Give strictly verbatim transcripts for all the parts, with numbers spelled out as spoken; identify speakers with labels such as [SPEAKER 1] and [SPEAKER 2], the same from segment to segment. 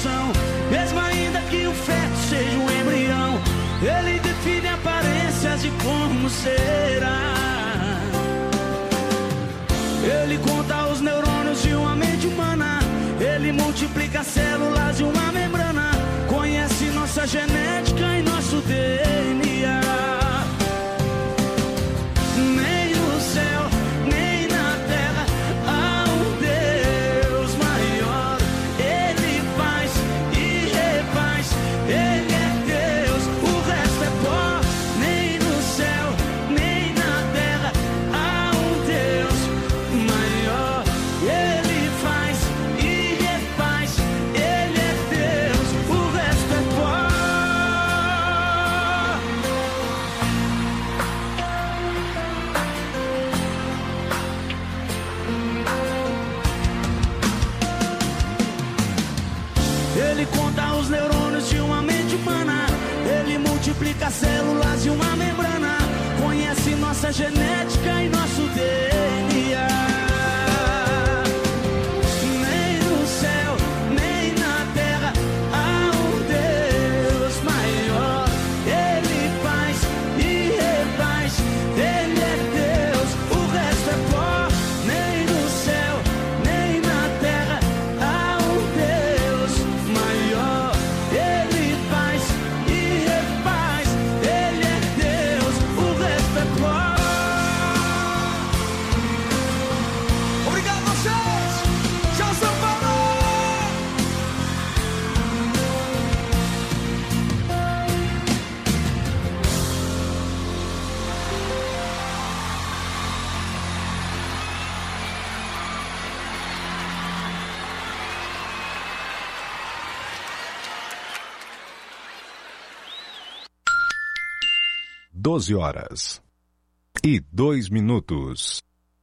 [SPEAKER 1] gestação, mesmo ainda que o feto seja um embrião. Ele define aparências de como será. Ele conta os neurônios de uma mente humana. Ele multiplica células de uma membrana. Conhece nossa genética e nosso D N A. Nem no céu, nem na terra há um Deus maior. Ele faz e refaz, Ele é Deus, o resto é pó. Nem no céu, nem na terra há um Deus maior. Ele faz e refaz, Ele é Deus, o resto é pó. Ele conta os neurônios de uma mente humana. Ele multiplica células de uma membrana. Conhece nossa genética e nosso D N A. Nem no céu, nem na terra há um Deus maior. Ele faz e refaz, Ele é Deus, o resto é pó. Nem no céu, nem na terra há um Deus maior. Ele faz e refaz, Ele é Deus, o resto é pó. Obrigado a vocês! Tchau, São Paulo!
[SPEAKER 2] doze horas e dois minutos.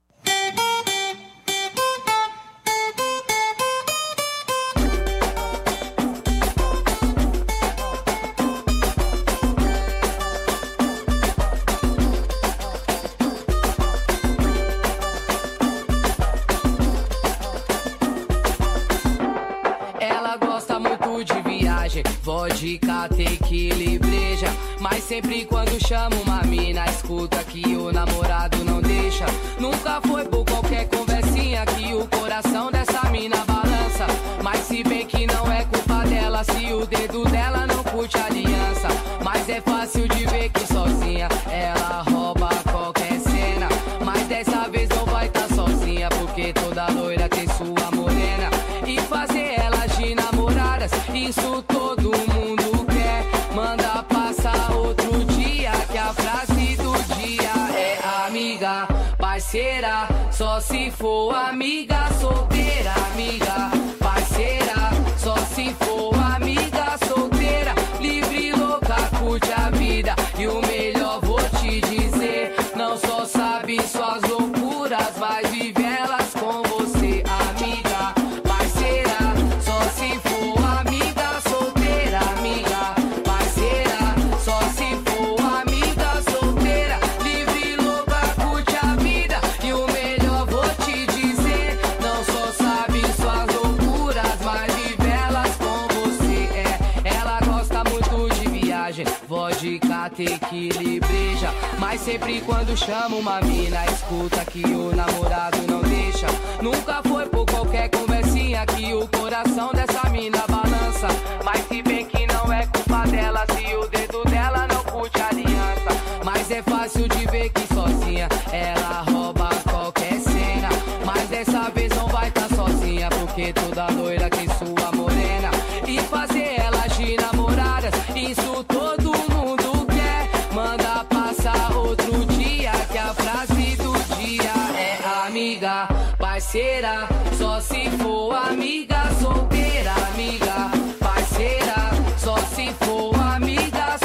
[SPEAKER 3] Ela gosta muito de viagem, vodka, tequila e breja. Mas sempre quando chama uma mina, escuta que o namorado não deixa. Nunca foi por qualquer conversinha que o coração dessa mina balança. Mas se bem que não é culpa dela, se o dedo dela não curte a aliança. Mas é fácil de ver que sozinha ela rouba qualquer cena. Mas dessa vez não vai tá sozinha, porque toda loira tem sua morena. E fazer elas de namoradas, isso todo mundo quer. Manda passar outro dia, que a frase do dia é amiga, parceira. Só se for amiga solteira, amiga, parceira. Só se for amiga solteira, livre, louca, curte a vida. E o melhor vou te dizer, não só sabe suas loucuras, mas vive elas com você, amiga, parceira. Só se for amiga solteira, amiga, parceira. Só se for amiga solteira, livre, louca, curte a vida. E o melhor vou te dizer, não só sabe suas loucuras, mas vive elas com você. É, ela gosta muito de viagem, vodka, tequila e breja. Mas sempre quando chama uma mina, escuta que o namorado não deixa. Nunca foi por qualquer conversinha que o coração dessa mina balança. Mas se bem que não é culpa dela, se o dedo dela não curte a aliança. Mas é fácil de ver que sozinha ela rouba qualquer cena. Mas dessa vez não vai tá sozinha, porque toda loira tem sua morena. E fazer elas de namoradas, isso todo mundo quer. Manda passar outro dia, que a frase do dia é amiga, parceira. Só se for amiga solteira, amiga, parceira. Só se for amiga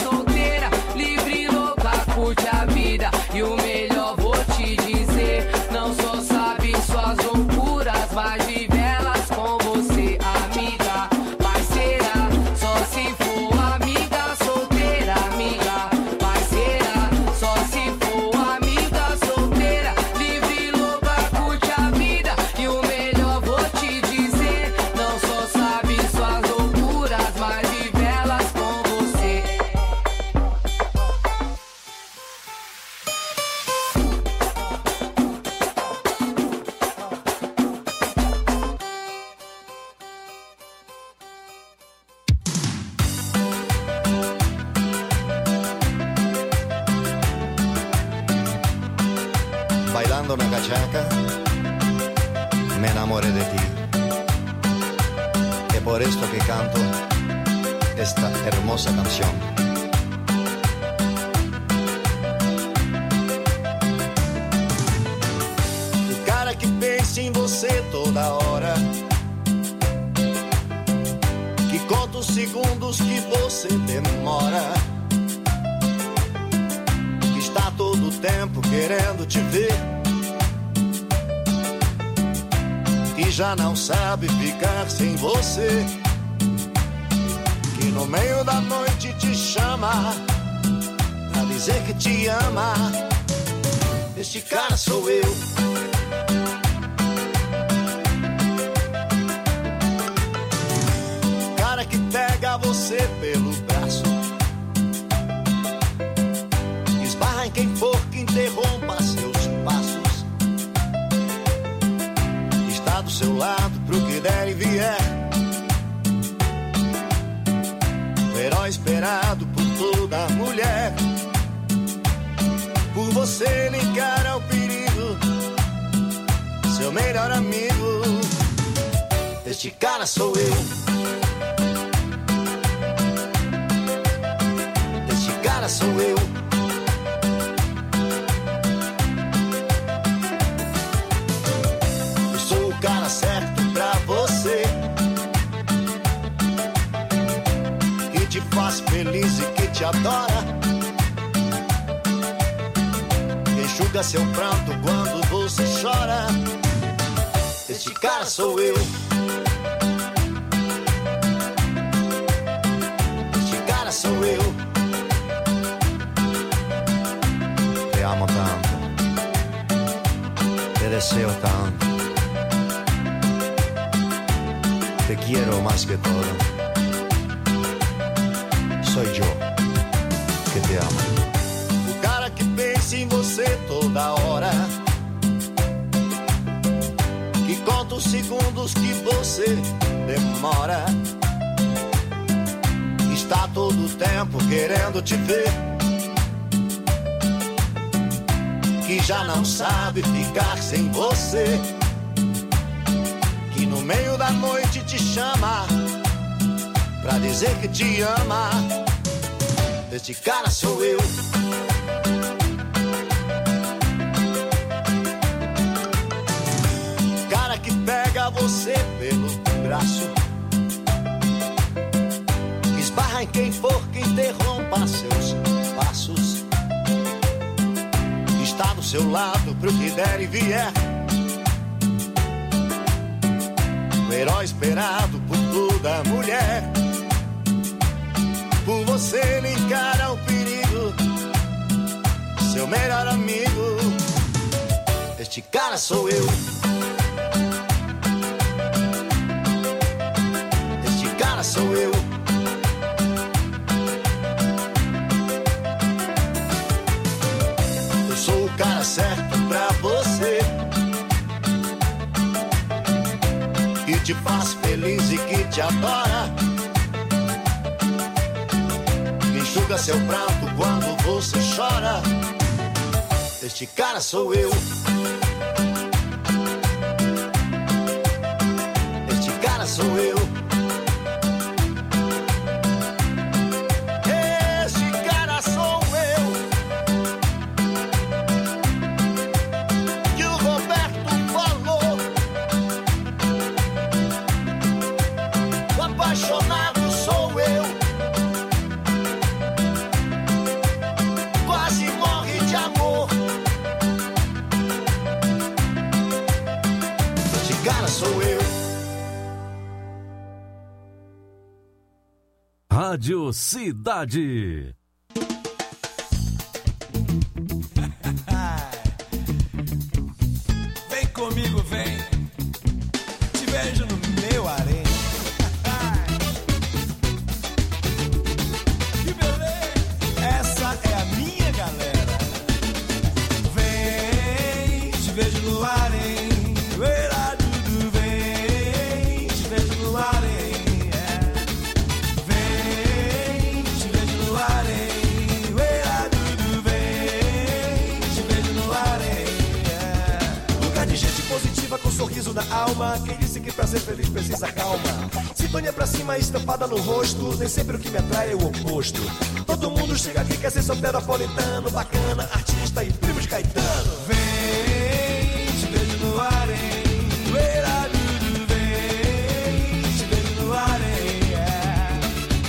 [SPEAKER 4] me cachaca, me enamoré de ti. Es por esto que canto esta hermosa canción. O cara que pensa em você toda hora, que conta os segundos que você demora, que está todo o tempo querendo te ver, que já não sabe ficar sem você, que no meio da noite te chama pra dizer que te ama. Este cara sou eu. Cara que pega você pelo braço, que esbarra em quem for que interrompa seus passos, que está do seu lado pro que der e vier, o herói esperado por toda mulher. Por você ele encara o perigo, seu melhor amigo. Este cara sou eu. Este cara sou eu. Eu sou o cara certo pra você, que te faz feliz e que te adora, enxuga seu pranto quando você chora. Este cara sou eu. Este cara sou eu. Te amo tanto, te deseo tanto, te quiero más que todo. Soy yo que te amo. O cara que pensa em você toda hora, que conta os segundos que você demora, que está todo o tempo querendo te ver, que já não sabe ficar sem você, que no meio da noite te chama pra dizer que te ama. Este cara sou eu. Cara que pega você pelo braço, que esbarra em quem for que interrompa seus passos, que está do seu lado pro que der e vier, o herói esperado por toda mulher. Por você ele encara o perigo, seu melhor amigo. Este cara sou eu. Este cara sou eu. Eu sou o cara certo pra você, que te faz feliz e que te adora, enxuga seu pranto quando você chora. Este cara sou eu. Este cara sou eu. Este cara sou eu. Que o Roberto falou. O apaixonado sou eu. Quase morre de amor. Este cara sou eu.
[SPEAKER 5] Rádio Cidade.
[SPEAKER 6] Vem comigo, vem. Te vejo no meu harém. Que beleza! Essa é a minha galera. Vem, te vejo no harém. Uera, Dudu, vem, te vejo no harém. É. Vem, te vejo no harém.
[SPEAKER 7] pra ser feliz precisa calma. Sintonia pra cima, estampada no rosto. Nem sempre o que me atrai é o oposto. Todo mundo chega aqui, quer ser soteropolitano, bacana, artista e primo de Caetano.
[SPEAKER 6] Vem, te vejo no ar, hein? Uera, dudu, vem, te vejo no ar, hein? Yeah.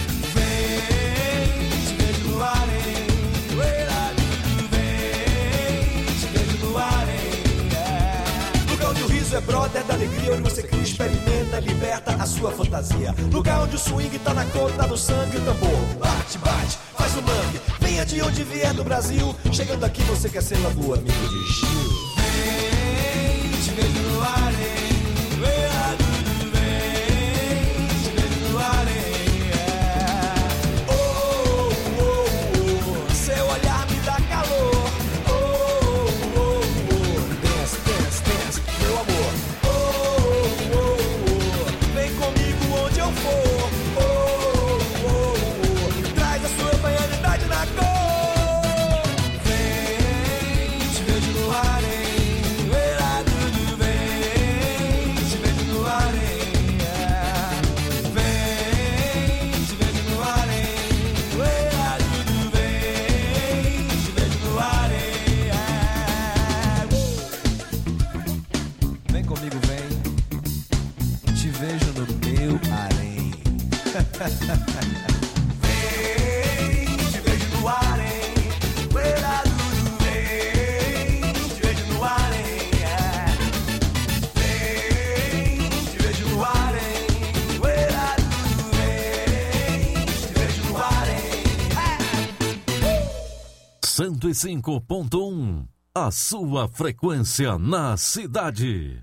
[SPEAKER 6] Vem, te vejo no ar, hein? Uera, dudu, vem, te vejo no ar, hein? Yeah.
[SPEAKER 7] Lugar onde o riso é brother da alegria, onde você cria, experimenta, liberta a sua fantasia. Lugar onde o swing tá na cor, tá no sangue, o tambor bate, bate, faz o mangue. Venha de onde vier do Brasil, chegando aqui você quer ser logo amigo de Gil.
[SPEAKER 6] Vem, te vejo no ar, hein? Uera, dudu, vem, te vejo no ar, hein? Yeah.
[SPEAKER 7] Oh, oh, oh, seu olhar me dá calor. Oh, oh, oh, dance, dance, dance, meu amor. Oh, oh, oh, vem comigo onde eu for. Oh, oh, oh, traz a sua baianidade na cor.
[SPEAKER 6] Vem, te vejo no ar, hein? Uera, dudu, vem, te vejo no ar, hein? Yeah. Vem, te vejo no ar, hein? Uera, dudu, vem, te vejo no ar, hein? Yeah. Vem comigo, vem, te vejo no meu harém.
[SPEAKER 7] Vem, te vejo no ar, hein? Uera, dudu, vem, te vejo no ar, hein? Yeah. Vem, te vejo no ar, hein? Uera, dudu, vem, te vejo no ar, hein?
[SPEAKER 5] cento e cinco ponto um. A sua frequência na cidade.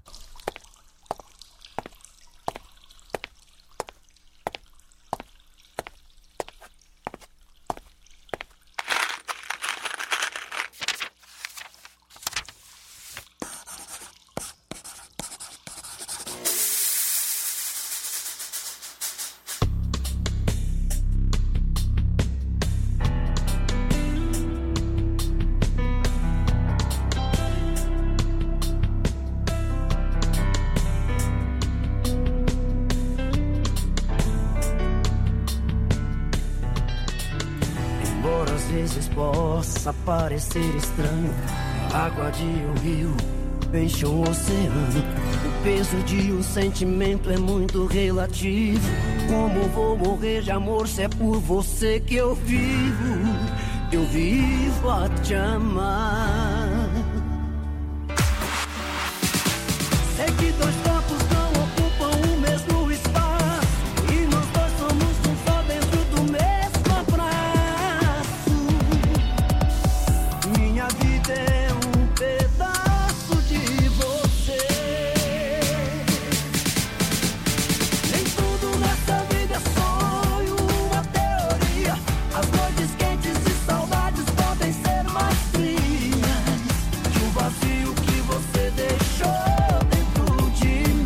[SPEAKER 1] Embora às vezes possa parecer estranho, a água de um rio enche um oceano. O peso de um sentimento é muito relativo. Como vou morrer de amor se é por você que eu vivo? Eu vivo a te amar. Sei que dois corpos não ocupam o mesmo espaço, e nós dois somos um só dentro do mesmo abraço. Minha vida é um pedaço de você. Nem tudo nessa vida é sonho, uma teoria. As noites quentes e saudades podem ser mais frias que o vazio que você deixou dentro de mim.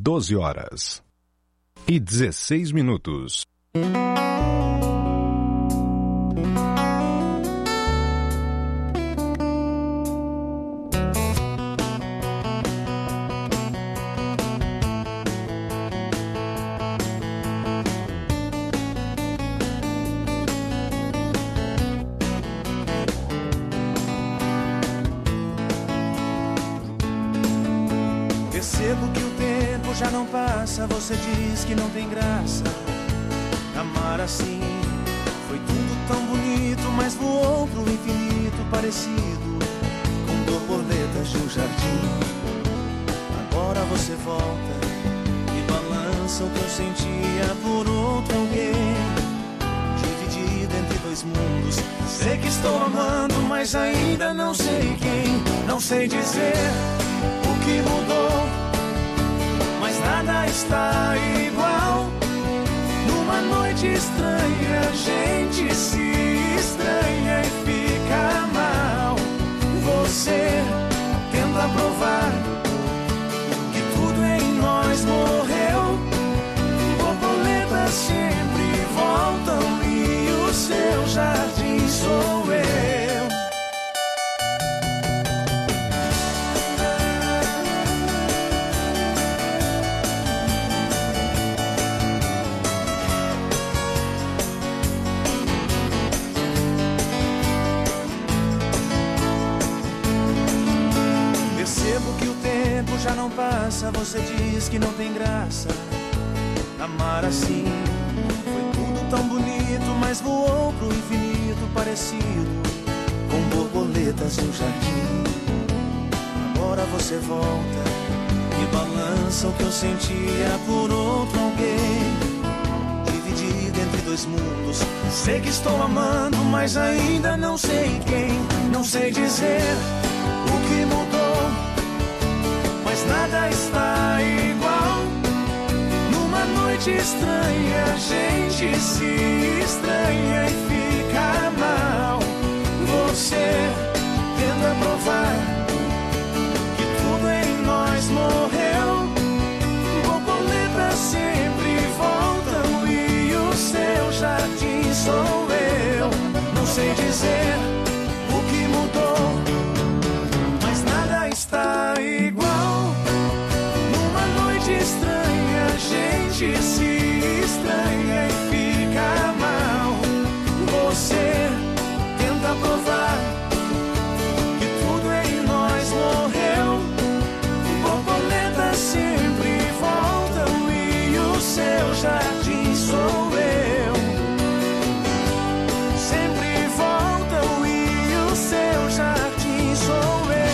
[SPEAKER 2] doze horas e dezesseis minutos.
[SPEAKER 6] Percebo que o tempo já não passa. Você diz que não tem graça amar assim. Foi tudo tão bonito, mas voou pro infinito, parecido com borboletas de um jardim. Agora você volta e balança o que eu sentia por outro alguém, dividido entre dois mundos. Sei que estou amando, mas ainda não sei quem. Não sei dizer o que mudou, mas nada está igual. Numa noite estranha, a gente se estranha e fica mal. Você tenta provar que tudo em nós morreu. Borboletas sempre voltam e o seu jardim sou eu. Já não passa, você diz que não tem graça amar assim. Foi tudo tão bonito, mas voou pro infinito, parecido com borboletas em um jardim. Agora você volta e balança o que eu sentia por outro alguém, dividido entre dois mundos. Sei que estou amando, mas ainda não sei quem. Não sei dizer o que mudou, mas nada está igual. Numa noite estranha, a gente se estranha e fica mal. Você tenta provar que tudo em nós morreu. Borboletas sempre voltam e o seu jardim sou eu. Não sei dizer o que mudou, mas nada está igual. Estranha, a gente se estranha e fica mal. Você tenta provar que tudo em nós morreu. Borboletas sempre voltam e o seu jardim sou eu. Sempre voltam e o seu jardim sou eu.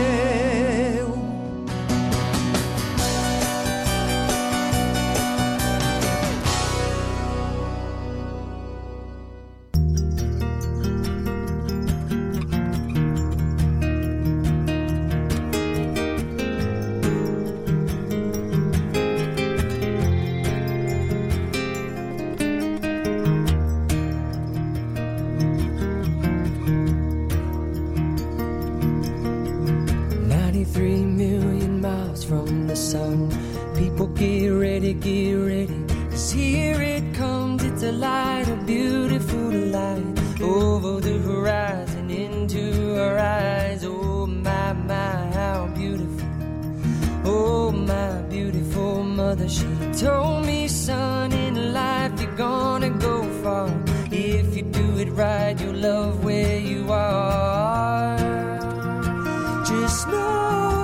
[SPEAKER 8] People get ready, get ready, 'cause here it comes, it's a light, a beautiful light, over the horizon, into our eyes. Oh my, my, how beautiful. Oh my beautiful mother, she told me, son, in life you're gonna go far. If you do it right, you'll love where you are. Just know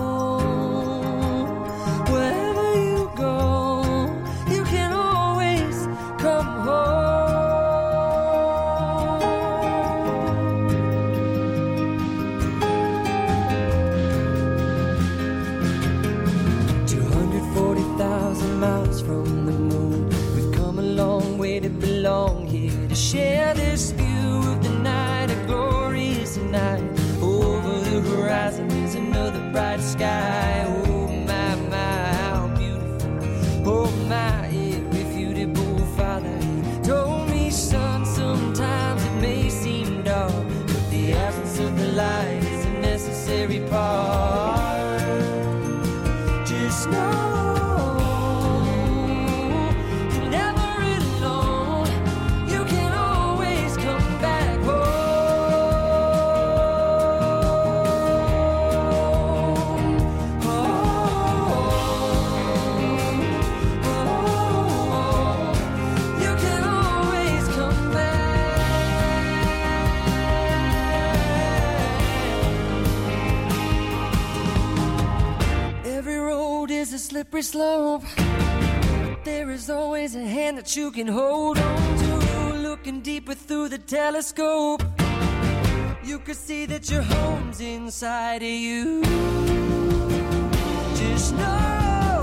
[SPEAKER 8] belong here to share this view of the night, a glorious night. Over the horizon is another bright sky. Oh my, my, how beautiful. Oh my, irrefutable Father, he told me, son, sometimes it may seem dark, but the absence of the light is a necessary part. Just know slippery slope. There is always a hand that you can hold on to. Looking deeper through the telescope, you could see that your home's inside of you. Just know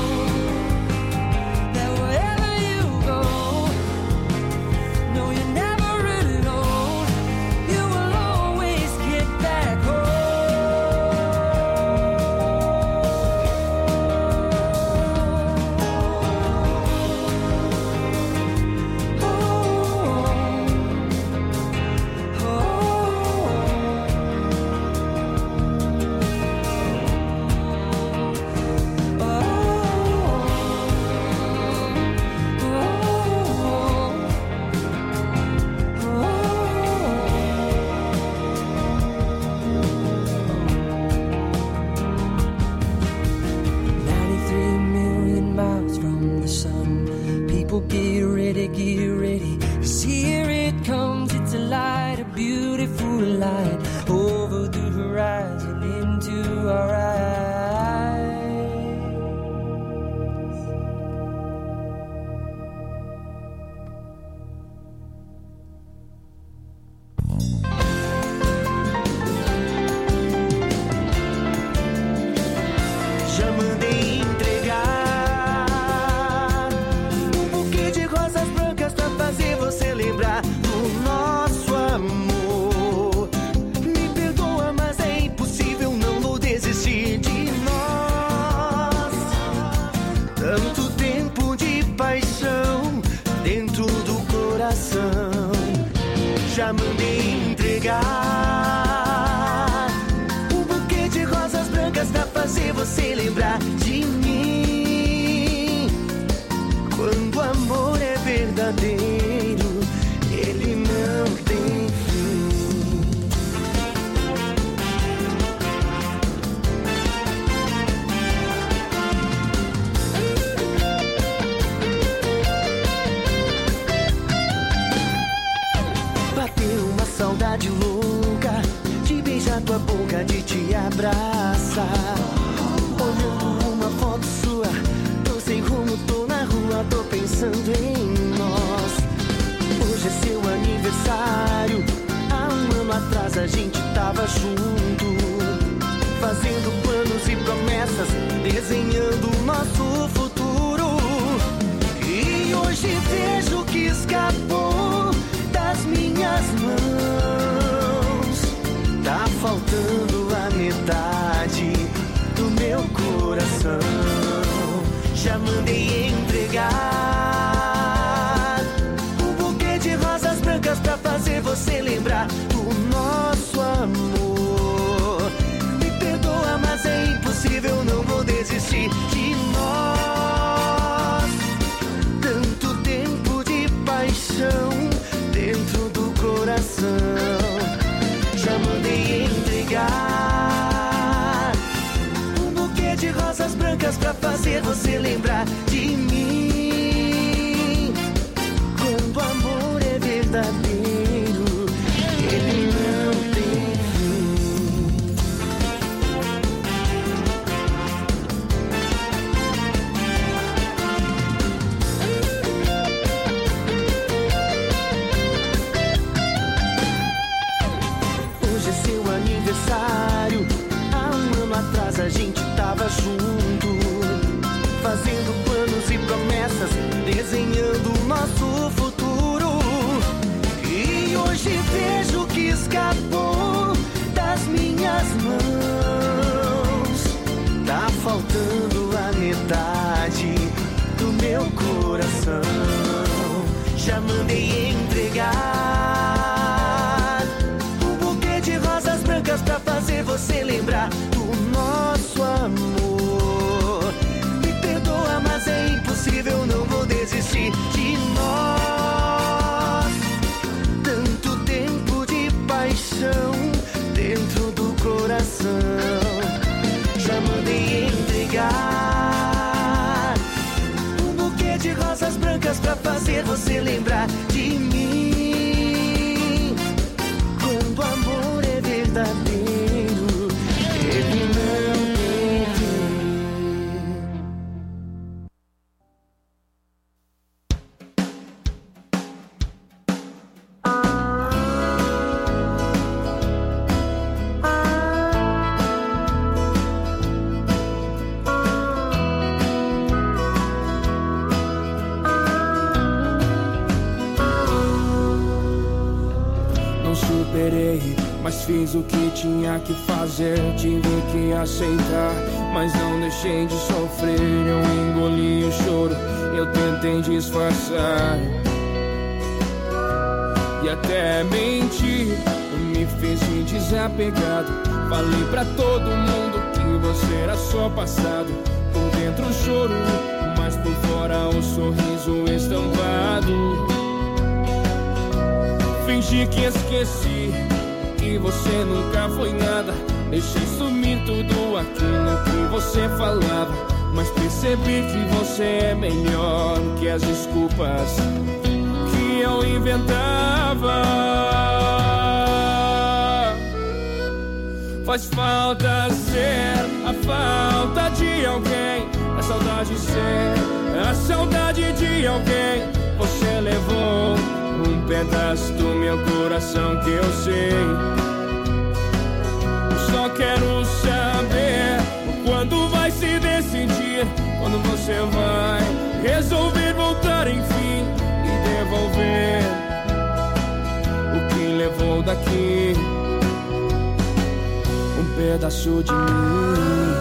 [SPEAKER 8] that wherever you go, no, you're never really alone. You will always get back home. Get ready, get ready, 'cause here it comes. It's a light, a beautiful light, over the horizon into our eyes.
[SPEAKER 1] Já mandei entregar você lembrar do nosso amor. Me perdoa, mas é impossível, não vou desistir de nós. Tanto tempo de paixão dentro do coração. Já mandei entregar um buquê de rosas brancas pra fazer você lembrar de mim. Quando o amor é verdadeiro, ele não tem fim. Bateu uma saudade louca de beijar tua boca, de te abraçar. Olhando uma foto sua, tô sem rumo, tô na rua, tô pensando em nós. Hoje é seu aniversário, há um ano atrás a gente tava junto, fazendo planos e promessas, desenhando o nosso futuro. E hoje vejo que escapou das minhas mãos. Tá faltando a metade do meu coração. Já mandei entregar um buquê de rosas brancas pra fazer você lembrar do nosso amor. Me perdoa, mas é impossível, não vou desistir de nós. Tanto tempo de paixão dentro do coração. Já mandei entregar um buquê de rosas brancas pra fazer você lembrar de mim. Quando o amor é verdadeiro, ele não tem fim. Hoje é seu aniversário, há um ano atrás a gente tava junto, fazendo planos e promessas, desenhando o nosso futuro. E hoje vejo que escapou das minhas mãos. Tá faltando a metade do meu coração. Já mandei entregar um buquê de rosas brancas pra fazer você lembrar do nosso amor. Me perdoa, mas é impossível, não vou desistir de nós. Tanto tempo de paixão dentro do coração. Já mandei entregar um buquê de rosas brancas pra fazer você lembrar de mim. Quando o amor é verdadeiro, ele não tem fim.
[SPEAKER 6] mas fiz o que tinha que fazer, tive que aceitar, mas não deixei de sofrer. Eu engoli o choro, eu tentei disfarçar e até mentir, me fiz de desapegado. Falei pra todo mundo que você era só passado. Por dentro o choro, mas por fora o sorriso estampado. Fingi que esqueci, que você nunca foi nada. Deixei sumir tudo aquilo que você falava, mas percebi que você é melhor que as desculpas que eu inventava. Faz falta ser a falta de alguém, a saudade ser a saudade de alguém. Você levou um pedaço do meu coração que eu sei. Só quero saber quando vai se decidir, quando você vai resolver voltar enfim e devolver o que levou daqui, um pedaço de mim.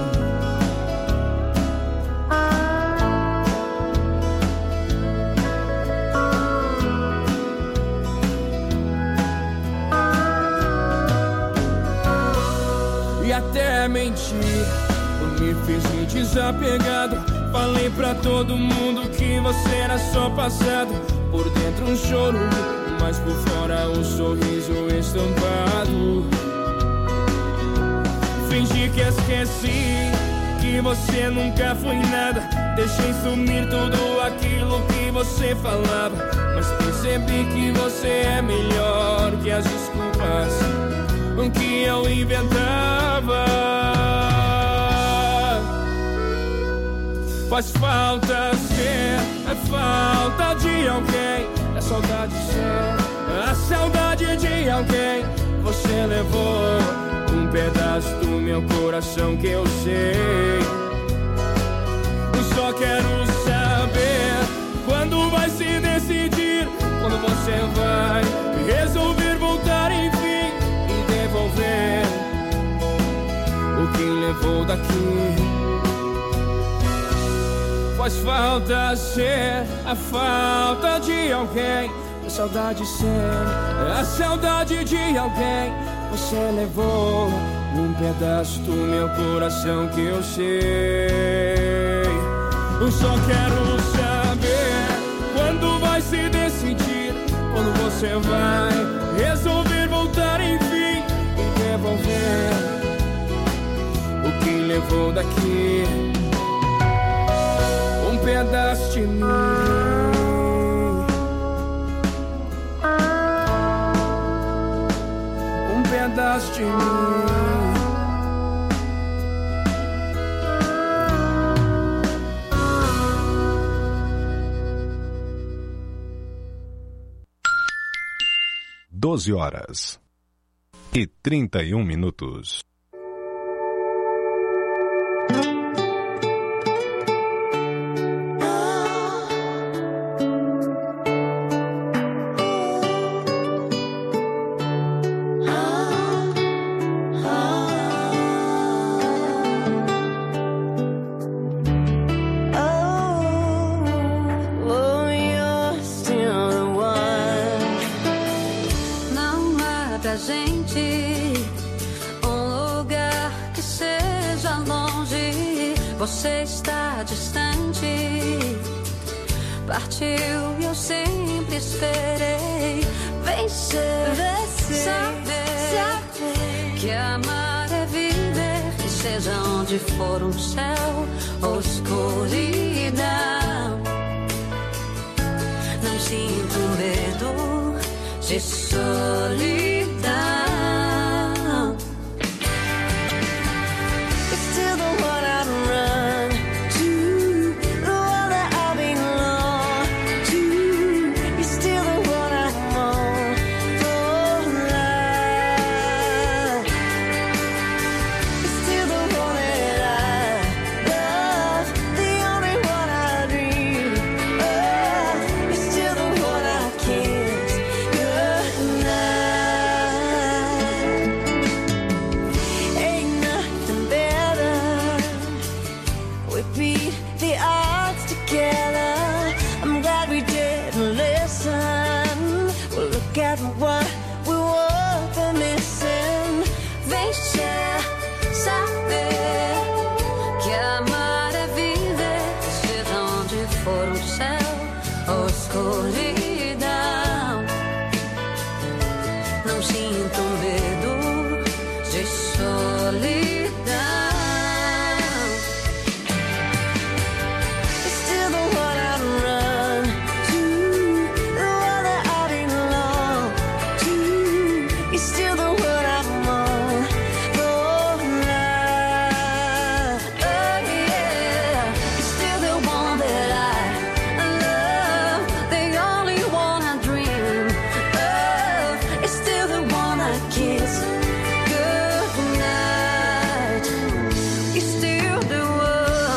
[SPEAKER 6] Até mentir, eu me fiz de desapegado. Falei pra todo mundo que você era só passado. Por dentro um choro, mas por fora um sorriso estampado. Fingi que esqueci, que você nunca foi nada. Deixei sumir tudo aquilo que você falava, mas percebi que você é melhor que as desculpas que eu inventava. Faz falta ser a falta de alguém, a saudade ser a saudade de alguém. Você levou um pedaço do meu coração que eu sei. Eu só quero saber quando vai se decidir, quando você vai resolver voltar enfim, devolver o que levou daqui. Faz falta ser a falta de alguém, a saudade ser a saudade de alguém. Você levou um pedaço do meu coração que eu sei. Eu só quero saber quando vai se decidir, quando você vai resolver voltar enfim, devolver o que levou daqui, um pedaço de mim, um pedaço de mim.
[SPEAKER 2] Doze horas e trinta e um minutos.
[SPEAKER 9] Você está distante, partiu e eu sempre esperei vencer, vencer, saber, saber que amar é viver, e seja onde for um céu ou escuridão, não sinto medo de solidão.
[SPEAKER 10] You're
[SPEAKER 9] for um céu ou escuridão. Não sinto medo de solidão. Still the one I run to, the one that I belong to. You're still the one I'm on for life. Oh yeah, you're still the one that I love, the only one I dream of. It's still the one I kiss goodnight. You're still the one.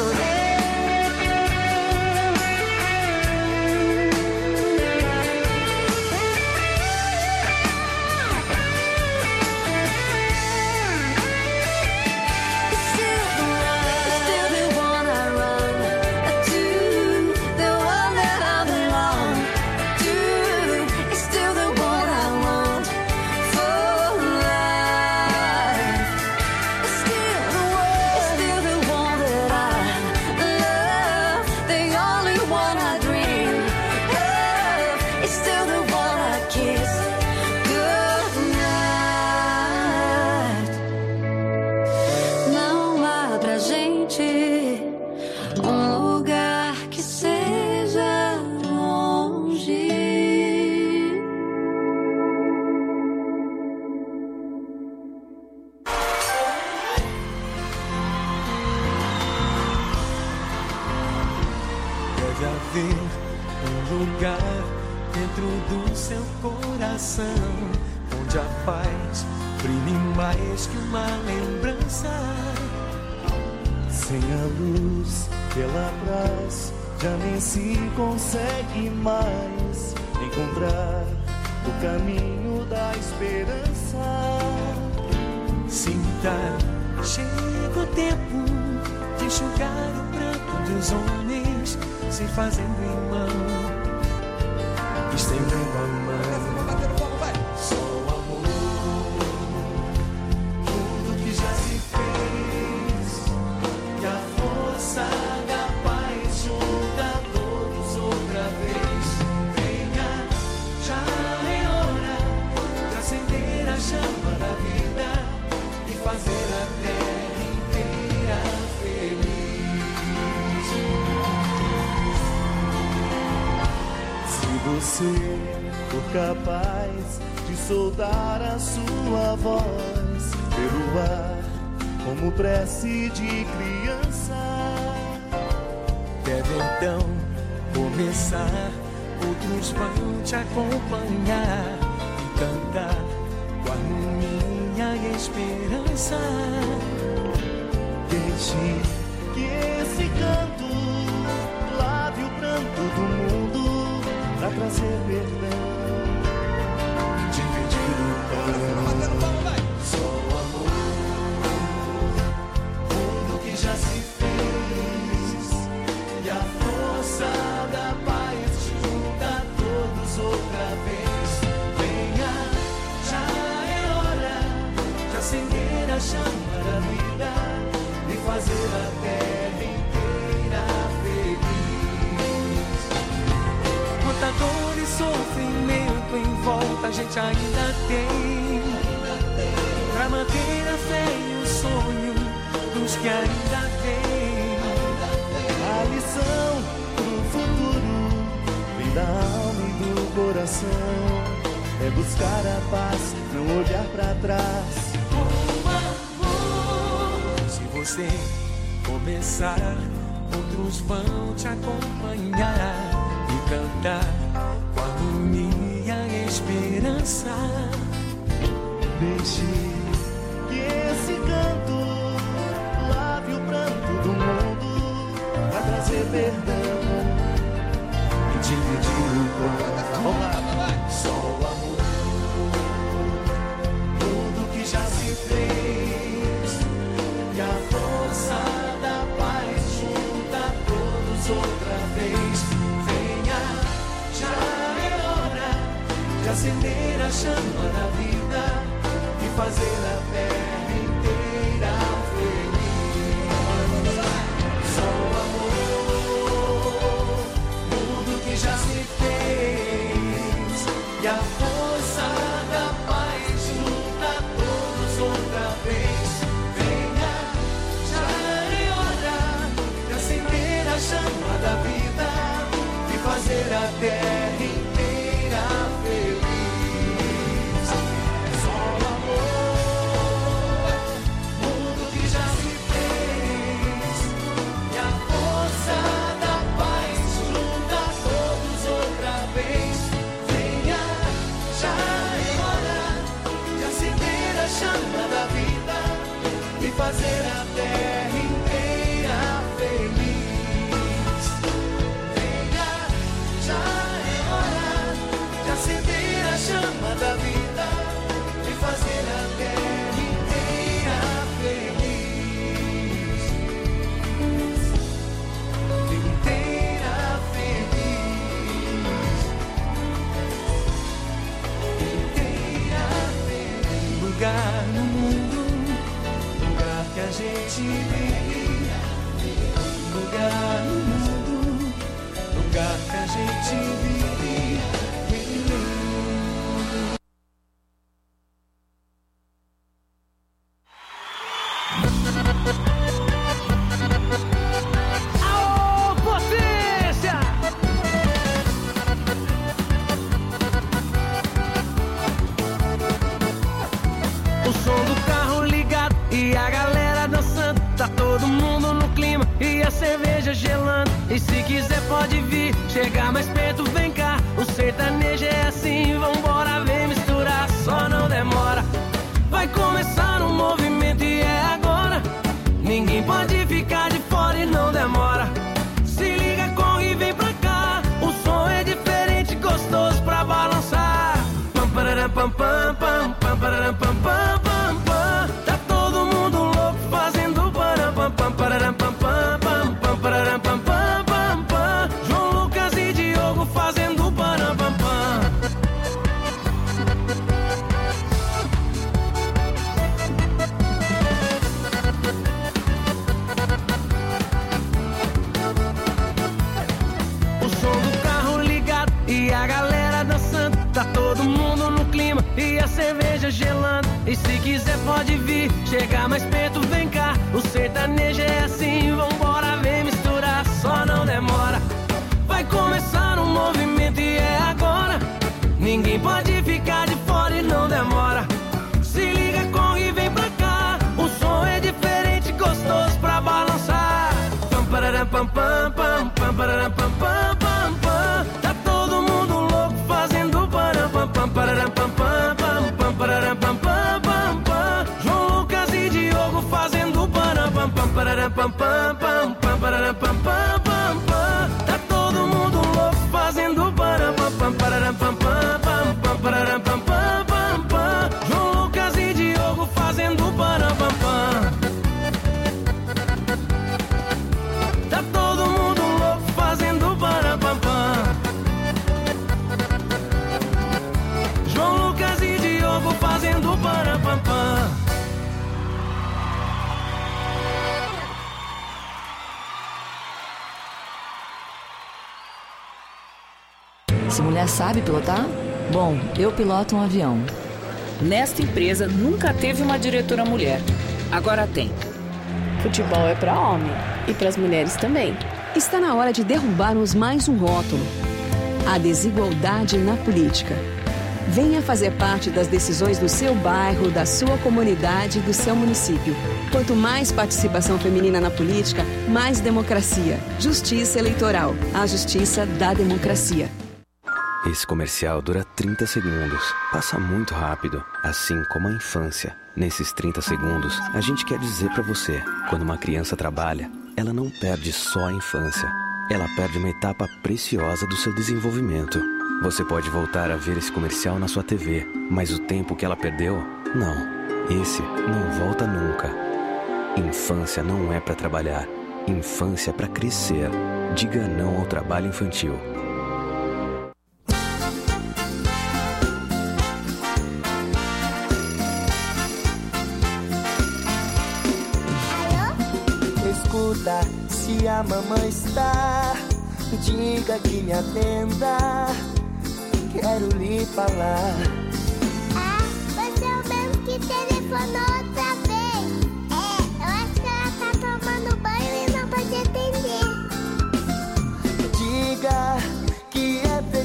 [SPEAKER 9] Still the one I run to, the one that I belong to. It's still the one I want for life. It's still the one, it's still the one that I love, the only one I dream of. It's still the one I kiss goodnight. Não há pra gente um lugar que seja longe.
[SPEAKER 6] Deve haver um lugar dentro do seu coração onde a paz brilhe mais que uma lembrança.
[SPEAKER 4] Sem a luz pela trás, já nem se consegue mais encontrar o caminho da esperança.
[SPEAKER 6] Sinta, chega o tempo de enxugar o pranto dos homens, se fazendo irmão, estendendo a mão. Só o amor, tudo que já se fez, e a força da paz junta todos outra vez. Venha, já é hora de acender a chama da vida e fazer a terra inteira feliz.
[SPEAKER 4] Se você for capaz de soltar a sua voz pelo ar, como prece de criança,
[SPEAKER 6] deve então começar, outros vão te acompanhar e cantar com harmonia e esperança.
[SPEAKER 4] deixe que esse canto lave o pranto do mundo pra trazer perdão, dividir o pão. Só o amor, tudo que já se fez, e a força da paz junta todos outra vez. Venha, já é hora de acender a chama da vida e fazer a terra inteira feliz.
[SPEAKER 6] Quanta dor e sofrimento em volta a gente ainda tem, pra manter a fé e o sonho dos que ainda vêm.
[SPEAKER 4] A lição pro futuro vem da alma e do coração, é buscar a paz, não olhar pra trás.
[SPEAKER 6] Se você começar, outros vão te acompanhar e cantar com harmonia e esperança.
[SPEAKER 4] Deixe que esse canto lave o pranto do mundo pra trazer perdão e dividir o pão. Vamos lá. Só o amor, tudo que já se fez, e a força da paz junta todos outra vez. Venha, já é hora de acender a chama da vida e fazer a terra inteira feliz. Só o amor,
[SPEAKER 7] terra inteira feliz. Só o amor, mundo que já se fez, e a força da paz junta todos outra vez. Venha, já é hora de acender a chama da vida e fazer a terra inteira feliz. Venha, já é hora de acender a chama da vida e fazer a terra inteira feliz. Inteira feliz. Inteira feliz. Lugar no mundo, lugar que a gente vive. Lugar no mundo, lugar que a gente vive.
[SPEAKER 1] Aô, potência! O som do carro ligado e a galera dançando. Tá todo mundo no clima e a cerveja gelando. E se quiser pode vir, chegar mais perto, vem cá. O sertanejo é assim, vambora, vem misturar, só não demora. Vai começar um movimento e é agora. Ninguém pode ficar de fora e não demora. Se liga, corre e vem pra cá. O som é diferente, gostoso pra balançar. Pam, pararam, pam, pam, pam, pam, pararam, pam, pam, pam, pam. Tá todo mundo louco fazendo param, pam, pam, pararam, pam, pam, pam, pam, pararam, pam, pam, pam, pam. João Lucas e Diogo fazendo param, pam, pam. O som do carro ligado e a galera dançando. Tá todo mundo no clima e a cerveja gelando. E se quiser pode vir, chegar mais perto, vem cá. O sertanejo é assim, vambora, vem misturar, só não demora. Vai começar um movimento e é agora. Ninguém pode ficar de fora e não demora. Se liga, corre e vem pra cá. O som é diferente, gostoso pra balançar. Pam, pararam, pam, pam, pam, pam, pararam, pam, pam, pam, pam. Tá todo mundo louco fazendo param, pam, pam, pararam, pam, pam, pam, pam, pararam, pam, pam, pam, pam. João Lucas e Diogo fazendo param, pam, pam, pararam, pam, pam, pam, pam, pararam, pam, pam, pam, pam. Tá todo mundo louco fazendo param, pam, pam, pararam, pam, pam, pam, pam, pararam, pam, pam, pam, pam. João Lucas e Diogo fazendo param, pam, pam. Tá todo mundo louco fazendo param, pam, pam. João Lucas e Diogo fazendo param, pam, pam.
[SPEAKER 10] Se mulher sabe pilotar? Bom, eu piloto um avião.
[SPEAKER 11] Nesta empresa nunca teve uma diretora mulher. Agora tem.
[SPEAKER 12] Futebol é para homem e para as mulheres também.
[SPEAKER 13] Está na hora de derrubarmos mais um rótulo: a desigualdade na política. Venha fazer parte das decisões do seu bairro, da sua comunidade e do seu município. Quanto mais participação feminina na política, mais democracia. Justiça Eleitoral. A justiça da democracia.
[SPEAKER 14] Esse comercial dura trinta segundos. Passa muito rápido, assim como a infância. Nesses trinta segundos, a gente quer dizer pra você: quando uma criança trabalha, ela não perde só a infância. Ela perde uma etapa preciosa do seu desenvolvimento. Você pode voltar a ver esse comercial na sua T V, mas o tempo que ela perdeu, não. Esse não volta nunca. Infância não é pra trabalhar. Infância é pra crescer. Diga não ao trabalho infantil.
[SPEAKER 7] Escuta, se a mamãe está, diga que me atenda. Quero lhe falar.
[SPEAKER 15] Ah, você é o mesmo que telefonou outra vez. É, eu acho que ela tá tomando banho e não pode atender.
[SPEAKER 7] Diga que é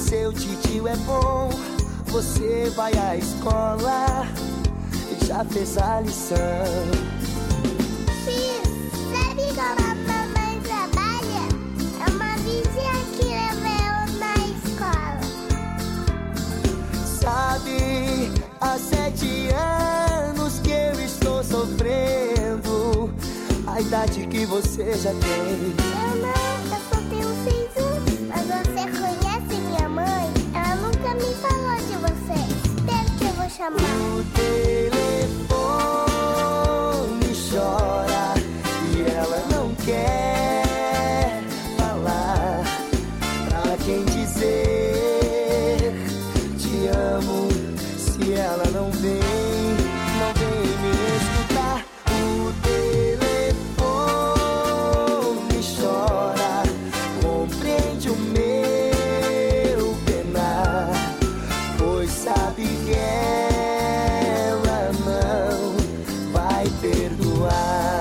[SPEAKER 7] seu titio é bom. Você vai à escola e já fez a lição.
[SPEAKER 15] Fiz, sabe como a mamãe trabalha? É uma vizinha que leva eu na escola.
[SPEAKER 7] Sabe, há sete anos que eu estou sofrendo a idade que você já tem.
[SPEAKER 15] Eu não, eu só tenho seis anos. Mas você conhece minha mãe? Ela nunca me falou de você. Espero que eu vou chamar.
[SPEAKER 7] O telefone chora e ela não quer falar. Pra quem dizer te amo, se ela não vem, não vem me escutar. O telefone chora, compreende o meu penar, pois sabe que ela não vai perdoar.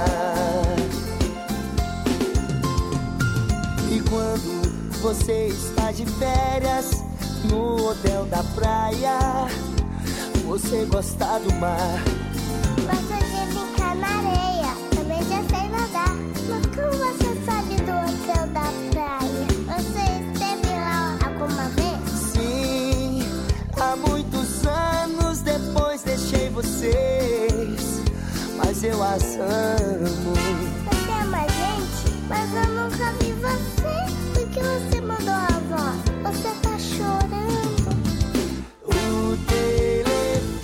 [SPEAKER 7] E quando você está de férias no hotel da praia, você gosta do mar.
[SPEAKER 15] Gosto de brincar na areia, também já sei nadar. Mas como você sabe do hotel da praia? Você esteve lá alguma vez?
[SPEAKER 7] Sim, há muitos anos depois deixei vocês, mas eu as amo.
[SPEAKER 15] Você ama a gente, mas eu nunca vi você. Por que você mandou a voz? Você tá chorando.
[SPEAKER 7] O telefone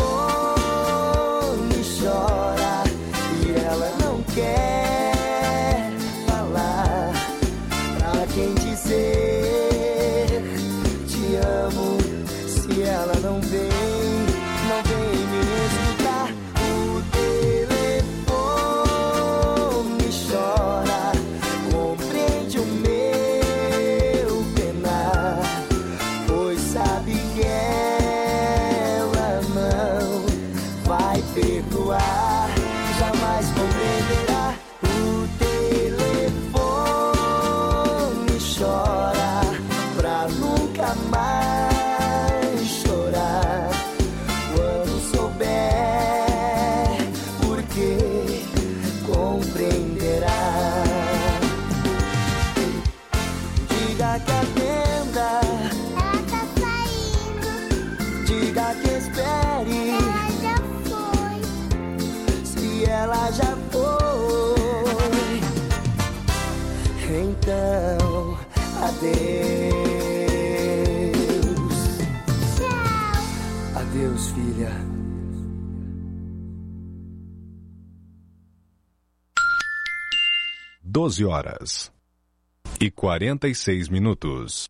[SPEAKER 7] chora e ela não quer falar. Pra quem dizer te amo, se ela não vem, não vem me escutar. O telefone chora, compreende o meu penar, pois sabe que ela não vai perdoar, jamais compreenderá. O telefone chora pra nunca mais chorar. Quando souber, porque compreenderá. Diga que a venda,
[SPEAKER 15] ela tá saindo.
[SPEAKER 7] diga que espere,
[SPEAKER 15] Ela já foi.
[SPEAKER 7] se ela já foi, então adeus.
[SPEAKER 15] Tchau.
[SPEAKER 7] Adeus, filha.
[SPEAKER 2] Doze horas e quarenta e seis minutos.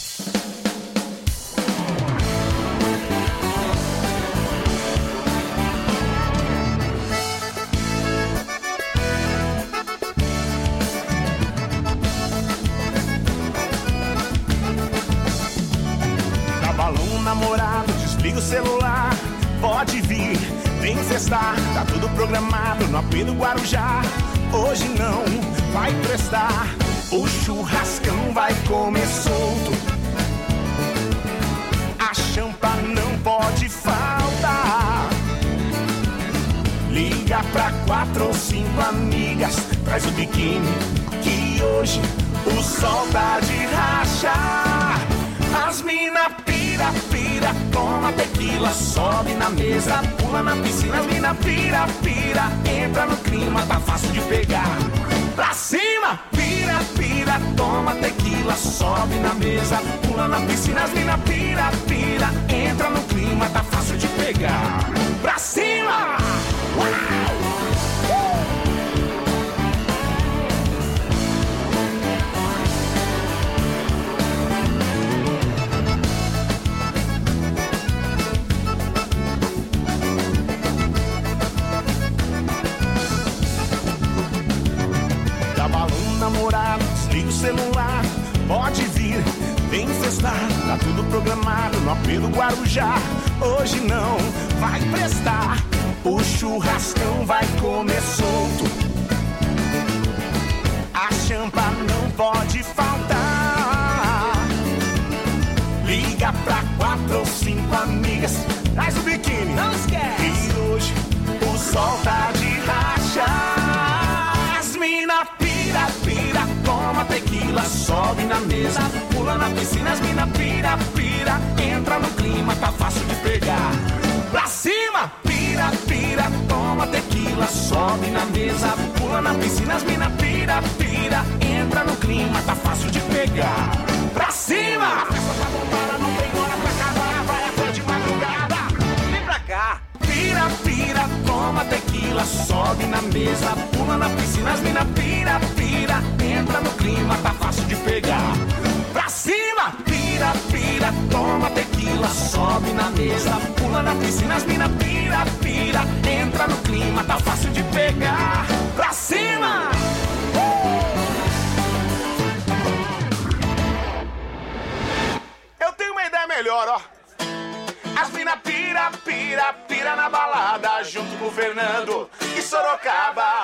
[SPEAKER 16] Dá balão, namorado, desliga o celular. Pode vir, vem festar. Tá tudo programado no A P do Guarujá. Hoje não vai prestar. O churrascão vai comer solto. A champa não pode faltar. Liga pra quatro ou cinco amigas. Traz o biquíni que hoje o sol tá de rachar. As mina pira, pira, toma tequila, sobe na mesa, pula na piscina. As mina pira, pira, entra no clima, tá fácil de pegar. Pra cima, pira, pira, toma tequila, sobe na mesa, pula na piscina. As mina pira, pira, entra no clima, tá fácil de pegar. Pra cima! Uau! Namorado, desliga o celular, pode vir, vem festar. Tá tudo programado no A P do Guarujá. Hoje não vai prestar. O churrascão vai comer solto. A champa não pode faltar. Liga biquíni.
[SPEAKER 7] Não esquece.
[SPEAKER 16] E hoje o sol tá de racha. As mina pira, pira, toma tequila, sobe na mesa, pula na piscina. As mina pira, pira, entra no clima, tá fácil de pegar. Pra cima, pira, pira, toma tequila, sobe na mesa, pula na piscina. As mina pira, pira, entra no clima, tá fácil de pegar. Pra cima! A festa tá bombada, não tem hora pra acabar, vai até de madrugada. Vem pra cá! Pira, pira, toma tequila, sobe na mesa, pula na piscina. As mina pira, pira, entra no clima, tá fácil de pegar. Pra cima! Pira, pira, toma tequila, sobe na mesa, pula na piscina. As mina pira, pira, entra no clima, tá fácil de pegar. Pra cima! Eu tenho uma ideia melhor, ó. As mina pira, pira, pira na balada, junto com o Fernando e Sorocaba.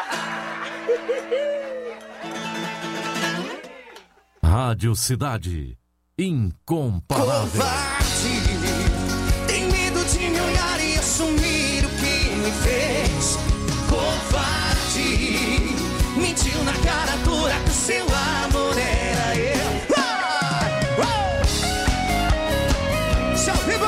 [SPEAKER 5] Rádio Cidade, incomparável.
[SPEAKER 7] Covarde, tem medo de me olhar e assumir o que me fez. Covarde, mentiu na cara dura que o seu amor era eu. Ah! Uh! Seu vivo!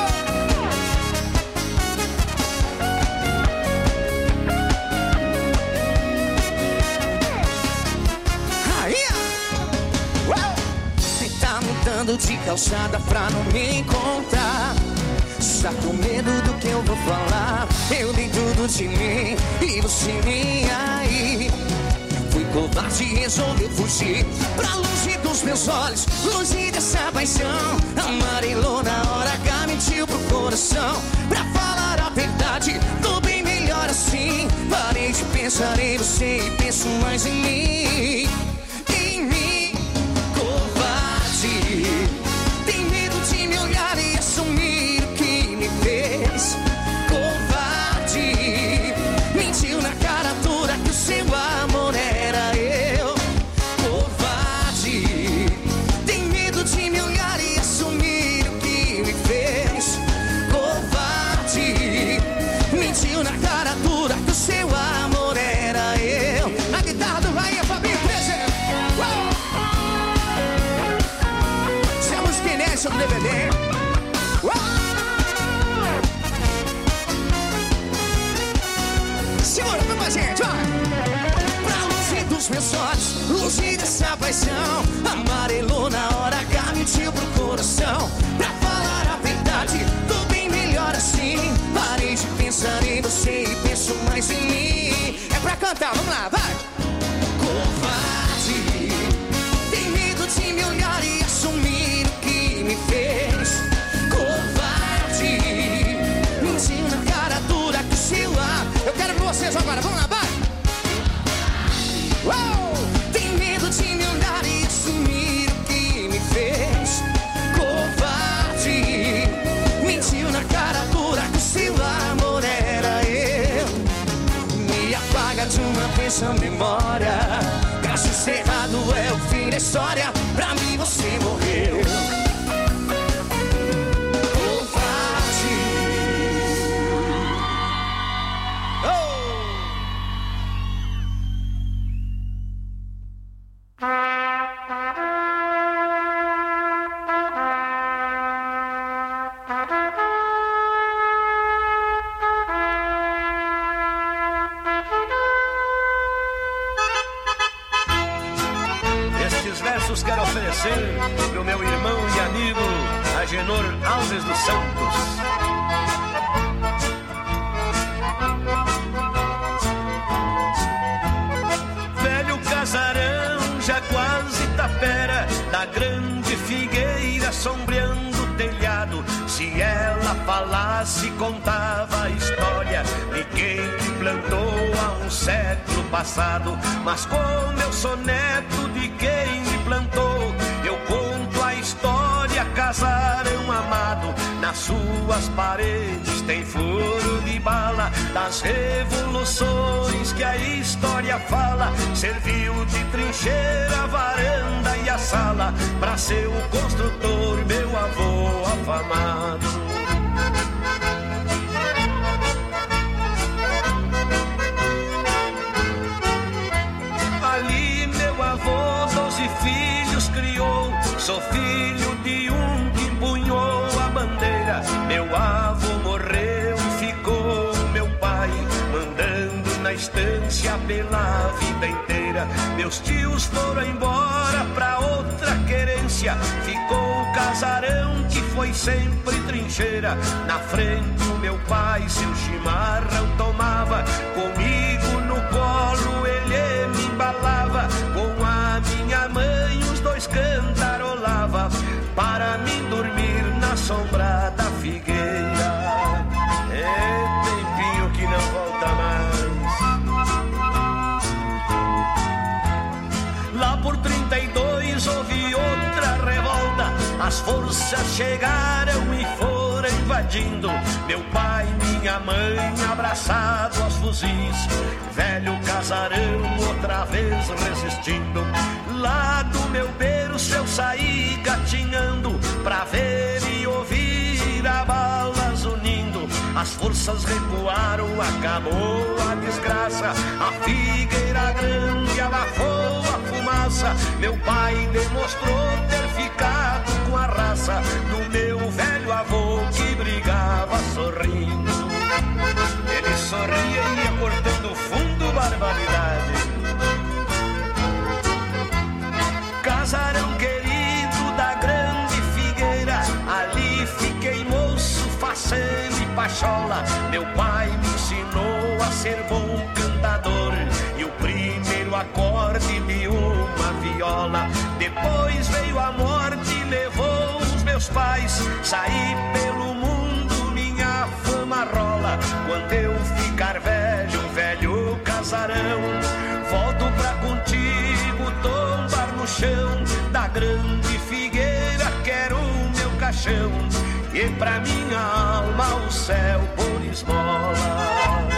[SPEAKER 7] Mudando de calçada pra não me encontrar. Está com medo do que eu vou falar. Eu dei tudo de mim e você nem aí. Fui covarde e resolveu fugir pra longe dos meus olhos, longe dessa paixão. Amarelou na hora H, mentiu pro coração. Pra falar a verdade, tô bem melhor assim. Parei de pensar em você e penso mais em mim. Em mim, covarde. Tem medo de me olhar e assumir o que me fez. Covarde, mentiu na cara dura que o seu amor era eu. Covarde, tem medo de me olhar e assumir o que me fez. Covarde, mentiu na cara dura que o seu amor era eu. Na guitarra do Rainha Fabinho presente. Se a música inédita do D V D. Segura pra gente, vai! Pra longe dos meus olhos, longe dessa paixão. Amarelou na hora H, mentiu pro coração. Pra falar a verdade, tô bem melhor assim. Parei de pensar em você e penso mais em mim. É pra cantar, vamos lá, vai! Covarde, tem medo de me olhar e assumir o que me fez. Covarde, mentiu na cara dura que se lá. Eu quero ver vocês agora, vamos lá, vai! Uou! Tem medo de me olhar e assumir o que me fez. Covarde, mentiu na cara dura que o seu amor era eu. Me apaga de uma vez a memória. Caso cerrado é o fim da história. Pra mim você morreu.
[SPEAKER 17] Estes versos quero oferecer pro meu irmão e amigo Agenor Alves dos Santos. Velho casarão, já quase tapera, da grande figueira sombreando o telhado. Se ela falasse, contava a história de quem te plantou há um século passado. Mas como eu sou neto de quem me plantou, eu conto a história, casarão amado. Nas suas paredes tem furo de bala das revoluções que a história fala. Serviu de trincheira a varanda e a sala pra ser o construtor, meu avô afamado. filhos criou, sou filho de um que empunhou a bandeira. Meu avô morreu e ficou meu pai, mandando na estância pela vida inteira. Meus tios foram embora pra outra querência, ficou o casarão que foi sempre trincheira. Na frente o meu pai seu chimarrão tomava, comigo no colo ele me embalava, com a minha mãe os dois cantarolava, para mim dormir na sombra da figueira. É tempinho que não volta mais. Lá por trinta e dois houve outra revolta, as forças chegaram e foram invadindo. Meu pai e minha mãe abraçados aos fuzis, velho casarão outra vez resistindo. Lá do meu berço eu saí gatinhando, pra ver e ouvir a balas unindo. As forças recuaram, acabou a desgraça, a figueira grande abafou a fumaça. Meu pai demonstrou ter ficado com a raça do meu velho avô que brigava sorrindo. Ele sorria e ia cortando fundo, barbaridade. Casarão querido da grande figueira, ali fiquei moço, faceiro e pachola. Meu pai me ensinou a ser bom cantador e o primeiro acorde de uma viola. Depois veio a morte e levou os meus pais, saí pelo mundo, minha fama rola. Quando eu ficar velho, velho casarão, volto pra contigo tombar no chão da grande figueira, quero o meu caixão e pra minha alma o céu por esmola.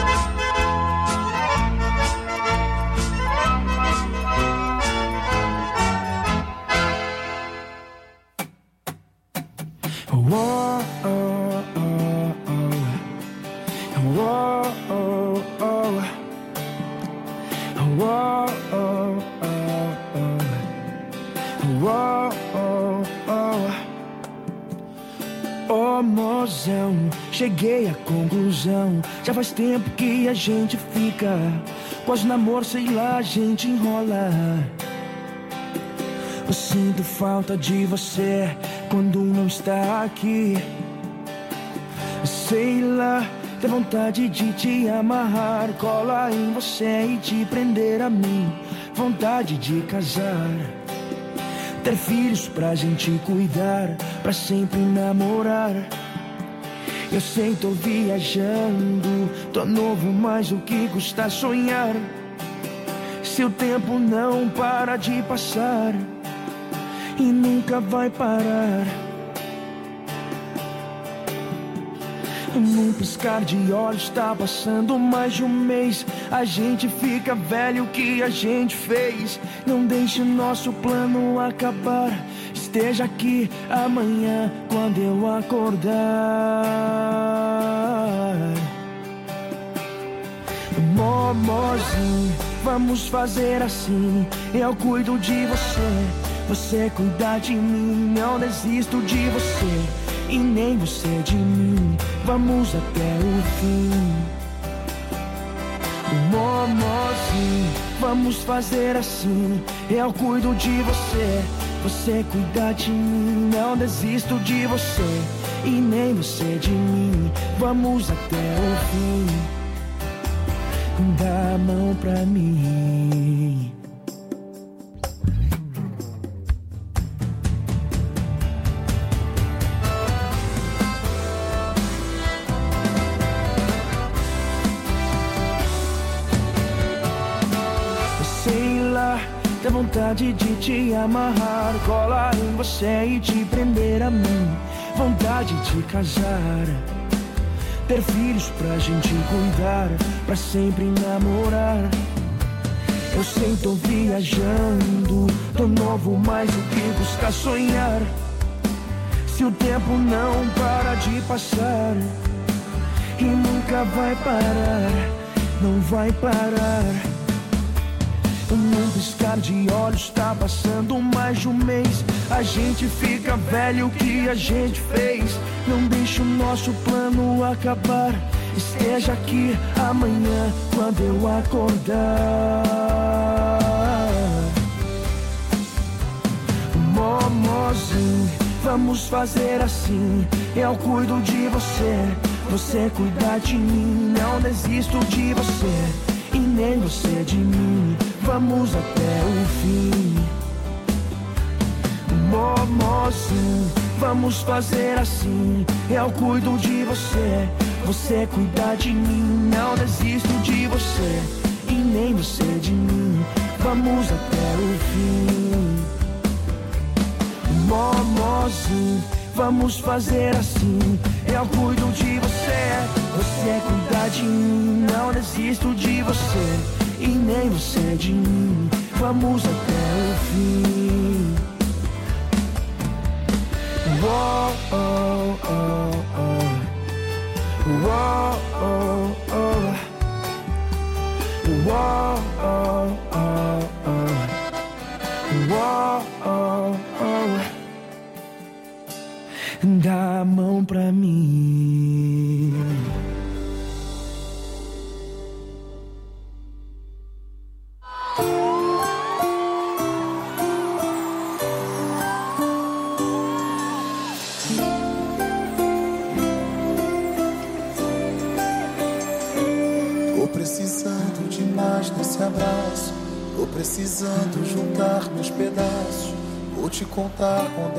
[SPEAKER 6] Whoa, oh, oh, oh. Whoa, oh, oh. Whoa, oh, oh, oh. Whoa, oh, oh. Oh, mozão, cheguei à conclusão. Já faz tempo que a gente fica, quase namoro, sei lá, a gente enrola. Eu sinto falta de você quando não está aqui. Sei lá, tem vontade de te amarrar, cola em você e te prender a mim. Vontade de casar, ter filhos pra gente cuidar, pra sempre namorar. Eu sei, tô viajando, tô novo, mas o que custa sonhar? Se o tempo não para de passar e nunca vai parar. Num piscar de olhos tá passando mais de um mês. A gente fica velho, o que a gente fez? Não deixe o nosso plano acabar. Esteja aqui amanhã quando eu acordar. Momozinho, vamos fazer assim. Eu cuido de você, você cuida de mim. Não desisto de você e nem você de mim. Vamos até o fim. Momozinho, vamos fazer assim. Eu cuido de você, você cuida de mim. Não desisto de você e nem você de mim. Vamos até o fim. Dá a mão pra mim. Tem vontade de te amarrar, colar em você e te prender a mim. Vontade de casar, ter filhos pra gente cuidar, pra sempre namorar. Eu sei, tô viajando, tô novo, mas o que custa sonhar? Se o tempo não para de passar e nunca vai parar, não vai parar.
[SPEAKER 1] Num piscar de olhos tá passando mais de um mês. A gente fica velho, o que a gente fez? Não deixa o nosso plano acabar. Esteja aqui amanhã quando eu acordar. Momozinho, vamos fazer assim. Eu cuido de você, você cuida de mim. Não desisto de você e nem você de mim. Vamos até o fim. Momozinho, vamos fazer assim. Eu cuido de você, você cuida de mim. Não desisto de você e nem você de mim. Vamos até o fim. Momozinho, vamos fazer assim. Eu cuido de você, você cuida de mim. Não desisto de você e nem você de mim. Vamos até o fim. Uou, oh, oh, oh. Uou, oh, oh. Uou, oh, oh, oh. Uou, oh, oh. Dá a mão pra mim.
[SPEAKER 18] Tô precisando demais desse abraço. Tô precisando juntar meus pedaços. Vou te contar quando